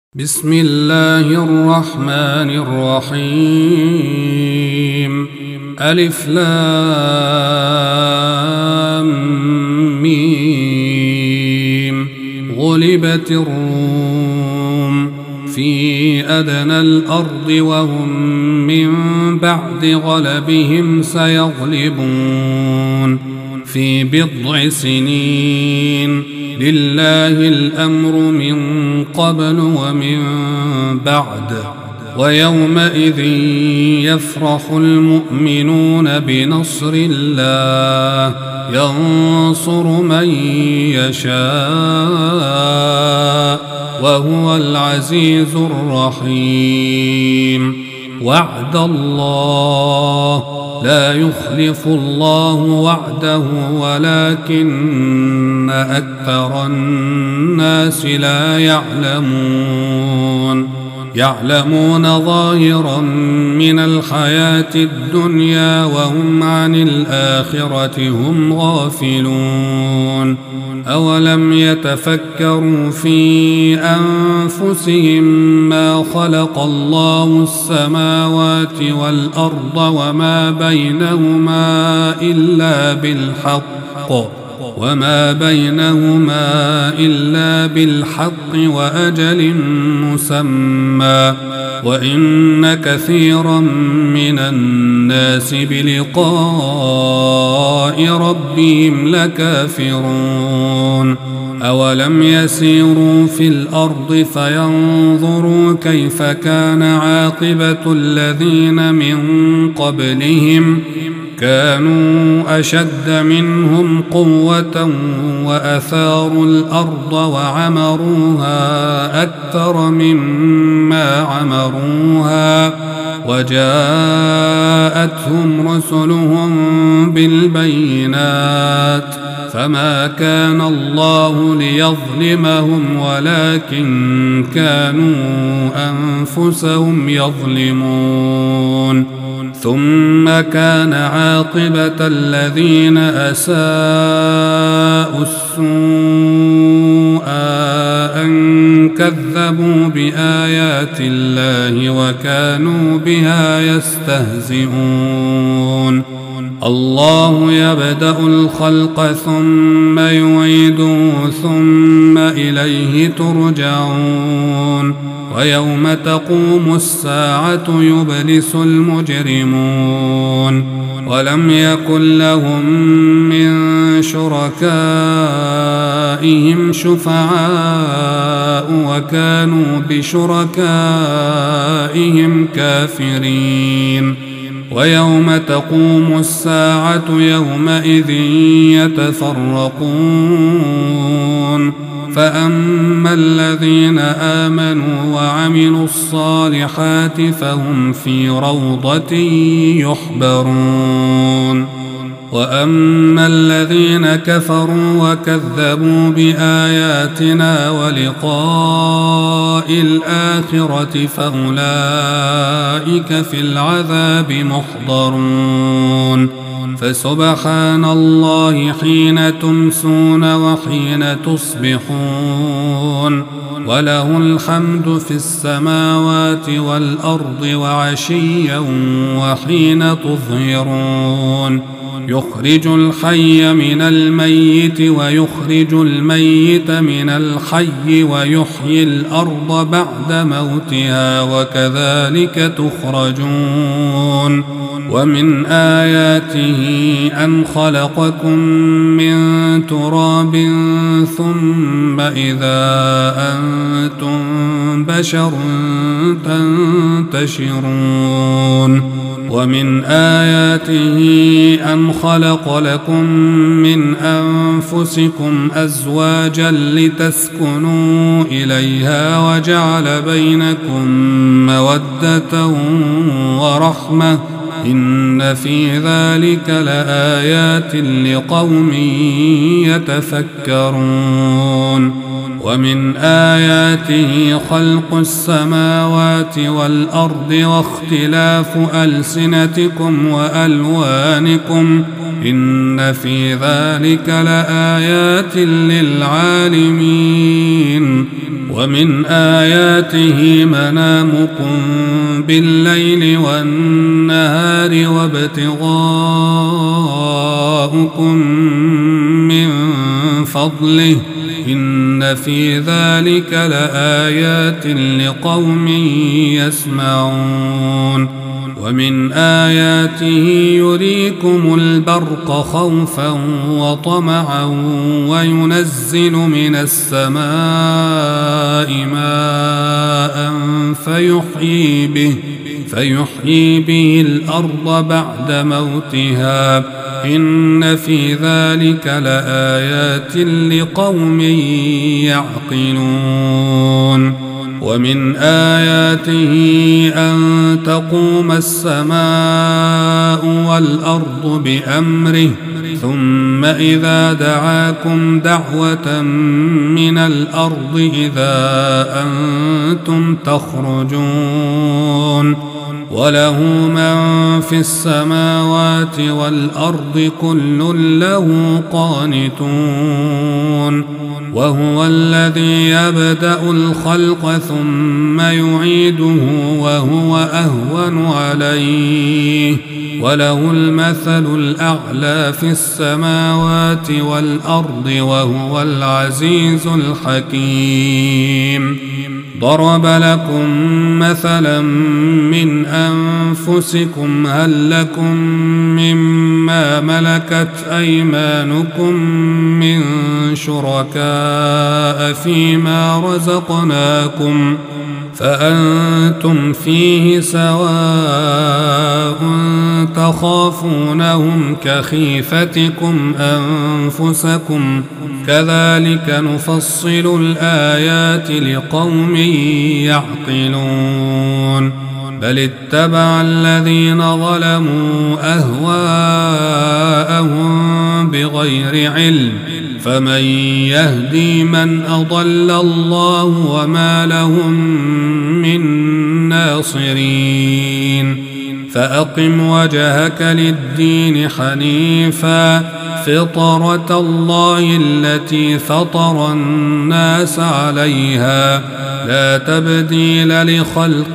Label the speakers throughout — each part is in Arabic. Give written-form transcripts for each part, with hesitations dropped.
Speaker 1: بسم الله الرحمن الرحيم. ألف لام ميم. غلبت الروم في أدنى الأرض وهم من بعد غلبهم سيغلبون في بضع سنين. لله الأمر من قبل ومن بعد. ويومئذ يفرح المؤمنون بنصر الله ينصر من يشاء وهو العزيز الرحيم. وعد الله لا يخلف الله وعده ولكن أكثر الناس لا يعلمون ظاهرا من الحياة الدنيا وهم عن الآخرة هم غافلون. أولم يتفكروا في أنفسهم ما خلق الله السماوات والأرض وما بينهما إلا بالحق وأجل مسمى وإن كثيرا من الناس بلقاء ربهم لكافرون. أولم يسيروا في الأرض فينظروا كيف كان عاقبة الذين من قبلهم كانوا أشد منهم قوة وأثاروا الأرض وعمروها أكثر مما عمروها وجاءتهم رسلهم بالبينات فما كان الله ليظلمهم ولكن كانوا أنفسهم يظلمون. ثم كان عاقبة الذين أساءوا السوء أن كذبوا بآيات الله وكانوا بها يستهزئون. الله يبدأ الخلق ثم يعيده ثم إليه ترجعون. ويوم تقوم الساعة يبلس المجرمون ولم يكن لهم من شركائهم شفعاء وكانوا بشركائهم كافرين. ويوم تقوم الساعة يومئذ يتفرقون فأما الذين آمنوا وعملوا الصالحات فهم في روضة يحبرون. وأما الذين كفروا وكذبوا بآياتنا ولقاء الآخرة فأولئك في العذاب محضرون. فسبحان الله حين تمسون وحين تصبحون وله الحمد في السماوات والأرض وعشيا وحين تظهرون. يخرج الحي من الميت ويخرج الميت من الحي ويحيي الأرض بعد موتها وكذلك تخرجون. ومن آياته أن خلقكم من تراب ثم إذا أنتم بشر تنتشرون. ومن آياته أن خلق لكم من أنفسكم أزواجا لتسكنوا إليها وجعل بينكم مودة ورحمة إن في ذلك لآيات لقوم يتفكرون. ومن آياته خلق السماوات والأرض واختلاف ألسنتكم وألوانكم إن في ذلك لآيات للعالمين. ومن آياته منامكم بالليل والنهار وابتغاؤكم من فضله إن في ذلك لآيات لقوم يسمعون ومن آياته يريكم البرق خوفا وطمعا وينزل من السماء ماء فيحيي به الأرض بعد موتها إن في ذلك لآيات لقوم يعقلون ومن آياته أن تقوم السماء والأرض بأمره ثم إذا دعاكم دعوة من الأرض إذا أنتم تخرجون وله من في السماوات والأرض كل له قانتون وهو الذي يبدأ الخلق ثم يعيده وهو أهون عليه وله المثل الأعلى في السماوات والأرض وهو العزيز الحكيم ضرب لكم مثلا من أنفسكم هل لكم مما ملكت أيمانكم من شركاء فيما رزقناكم فأنتم فيه سواء تخافونهم كخيفتكم أنفسكم كذلك نفصل الآيات لقوم يعقلون بل اتبع الذين ظلموا أهواءهم بغير علم فمن يهدي من أضل الله وما لهم من ناصرين فأقم وجهك للدين حنيفا فطرة الله التي فطر الناس عليها لا تبديل لخلق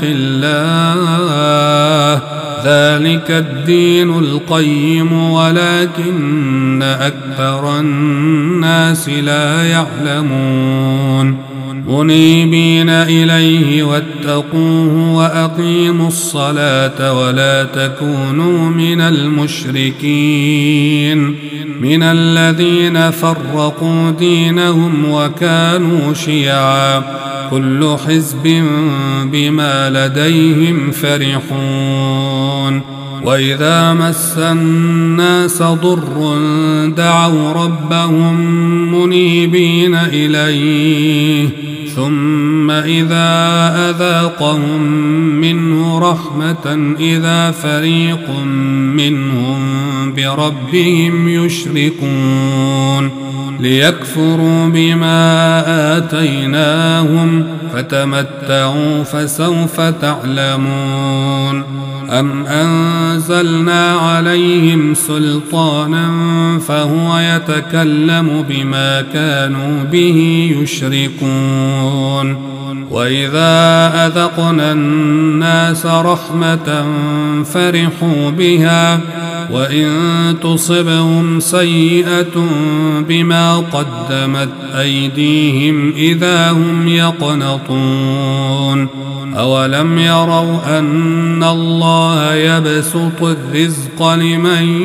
Speaker 1: الله ذلك الدين القيم ولكن أكثر الناس لا يعلمون منيبين إليه واتقوه وأقيموا الصلاة ولا تكونوا من المشركين من الذين فرقوا دينهم وكانوا شيعا كل حزب بما لديهم فرحون وإذا مس الناس ضر دعوا ربهم منيبين إليه ثم إذا أذاقهم منه رحمة إذا فريق منهم بربهم يشركون ليكفروا بما آتيناهم فتمتعوا فسوف تعلمون أم أنزلنا عليهم سلطانا فهو يتكلم بما كانوا به يشركون وإذا أذقنا الناس رحمة فرحوا بها وإن تصبهم سيئة بما قدمت أيديهم إذا هم يقنطون أولم يروا أن الله يبسط الرزق لمن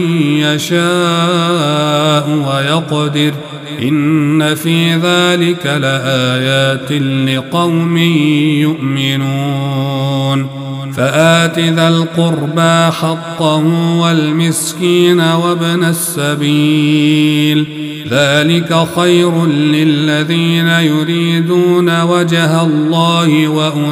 Speaker 1: يشاء ويقدر إن في ذلك لآيات لقوم يؤمنون فآت ذا القربى حقه والمسكين وابن السبيل ذلك خير للذين يريدون وجه الله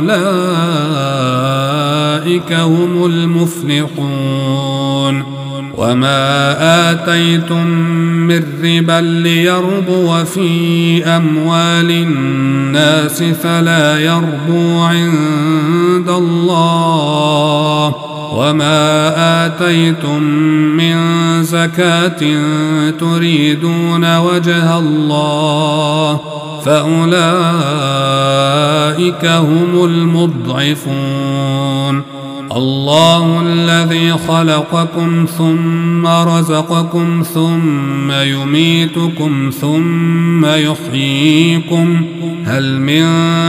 Speaker 1: وأولئك هم المفلحون وما آتيتم من ربا ليربو في أموال الناس فلا يربو عند الله وما آتيتم من زكاة تريدون وجه الله فأولئك هم المضعفون. الله الذي خلقكم ثم رزقكم ثم يميتكم ثم يحييكم هل من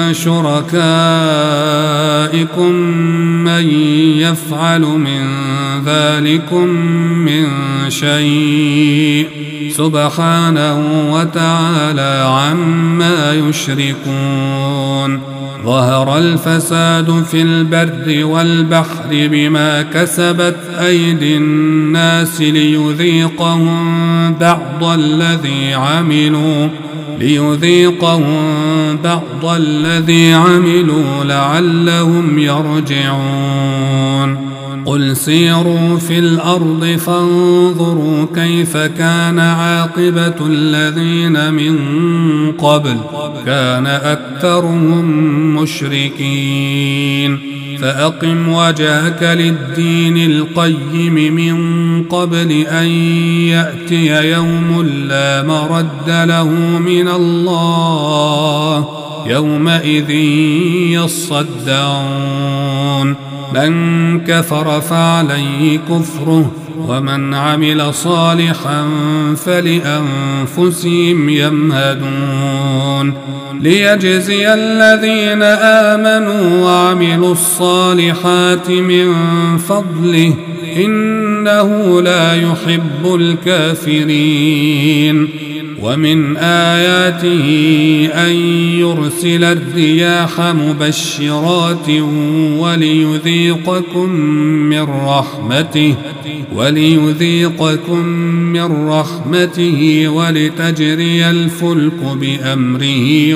Speaker 1: شركائكم من يفعل من ذلكم من شيء سبحانه وتعالى عما يشركون. ظهر الفساد في البر والبحر بما كسبت أيدي الناس ليذيقهم بعض الذي عملوا لعلهم يرجعون. قل سيروا في الأرض فانظروا كيف كان عاقبة الذين من قبل كان أكثرهم مشركين. فأقم وجهك للدين القيم من قبل أن يأتي يوم لا مرد له من الله يومئذ يصدعون. من كفر فعليه كفره ومن عمل صالحا فلأنفسهم يمهدون. ليجزي الذين آمنوا وعملوا الصالحات من فضله إنه لا يحب الكافرين. ومن آياته أن يرسل الرياح مبشرات وليذيقكم من رحمته ولتجري الفلك بأمره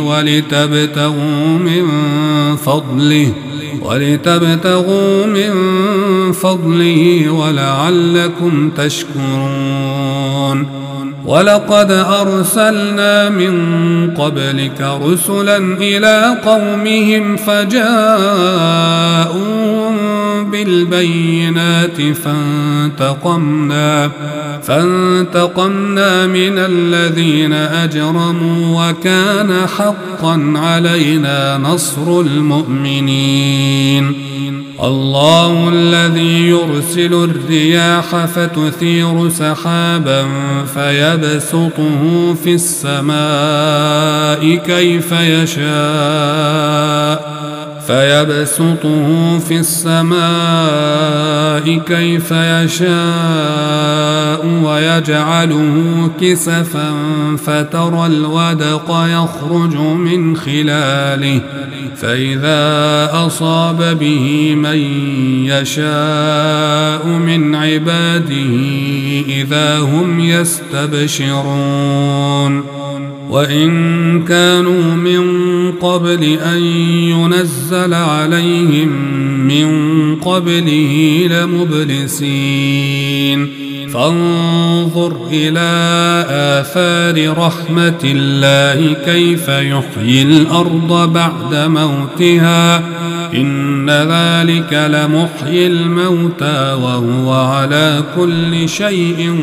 Speaker 1: ولتبتغوا من فضله ولعلكم تشكرون. ولقد أرسلنا من قبلك رسلا إلى قومهم فجاءوهم بالبينات فانتقمنا من الذين أجرموا وكان حقا علينا نصر المؤمنين. الله الذي يرسل الرياح فتثير سحابا فيبسطه في السماء كيف يشاء ويجعله كسفا فترى الودق يخرج من خلاله فإذا أصاب به من يشاء من عباده إذا هم يستبشرون. وإن كانوا من قبل أن ينزل عليهم من قبله لمبلسين. فانظر إلى آثار رحمة الله كيف يحيي الأرض بعد موتها إن ذلك لمحيي الموتى وهو على كل شيء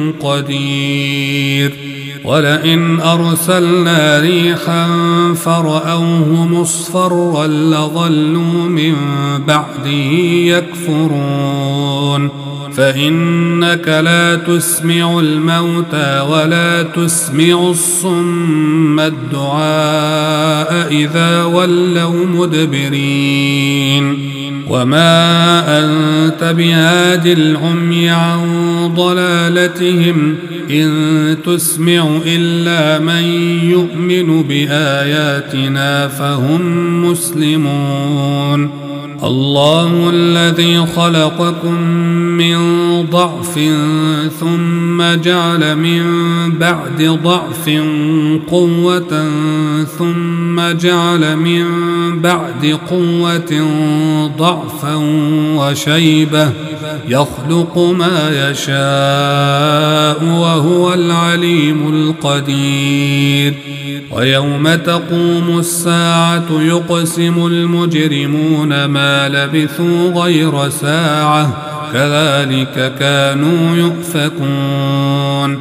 Speaker 1: قدير. ولئن أرسلنا ريحا فرأوه مصفرا لظلوا من بعده يكفرون. فإنك لا تسمع الموتى ولا تسمع الصم الدعاء إذا ولوا مدبرين. وما أنت بهاد العمي عن ضلالتهم إن تسمع إلا من يؤمن بآياتنا فهم مسلمون. الله الذي خلقكم من ضعف ثم جعل من بعد ضعف قوة ثم جعل من بعد قوة ضعفا وشيبة يخلق ما يشاء وهو العليم القدير. ويوم تقوم الساعة يقسم المجرمون ما لبثوا غير ساعة كذلك كانوا يؤفكون.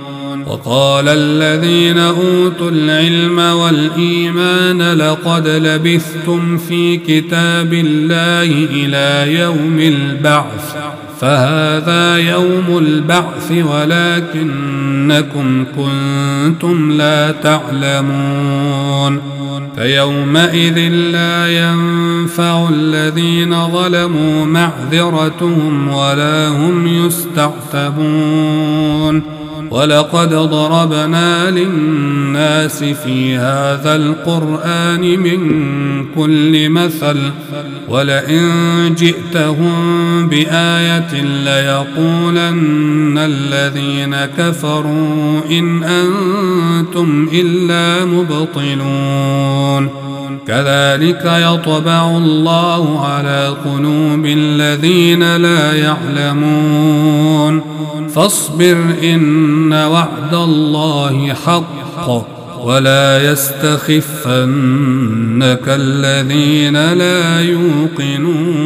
Speaker 1: وقال الذين أوتوا العلم والإيمان لقد لبثتم في كتاب الله إلى يوم البعث فهذا يوم البعث ولكنكم كنتم لا تعلمون فيومئذ لا ينفع الذين ظلموا معذرتهم ولا هم يستعتبون ولقد ضربنا للناس في هذا القرآن من كل مثل ولئن جئتهم بآية ليقولن الذين كفروا إن أنتم إلا مبطلون كذلك يطبع الله على قلوب الذين لا يعلمون فاصبر إن وعد الله حق ولا يستخفنك الذين لا يوقنون